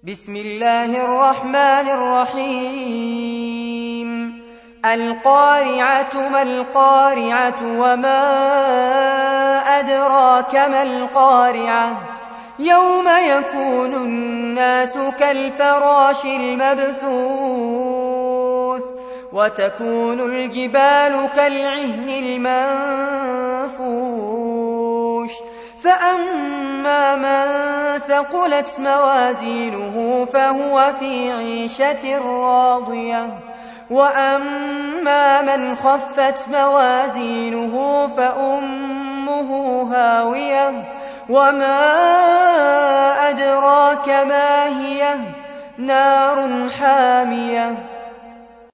بسم الله الرحمن الرحيم القارعة ما القارعة وما أدراك ما القارعة يوم يكون الناس كالفراش المبثوث وتكون الجبال كالعهن المنفوش فأما من ثقلت موازينه فهو في عيشة راضية وأما من خفت موازينه فأمه هاوية وما أدراك ما هي نار حامية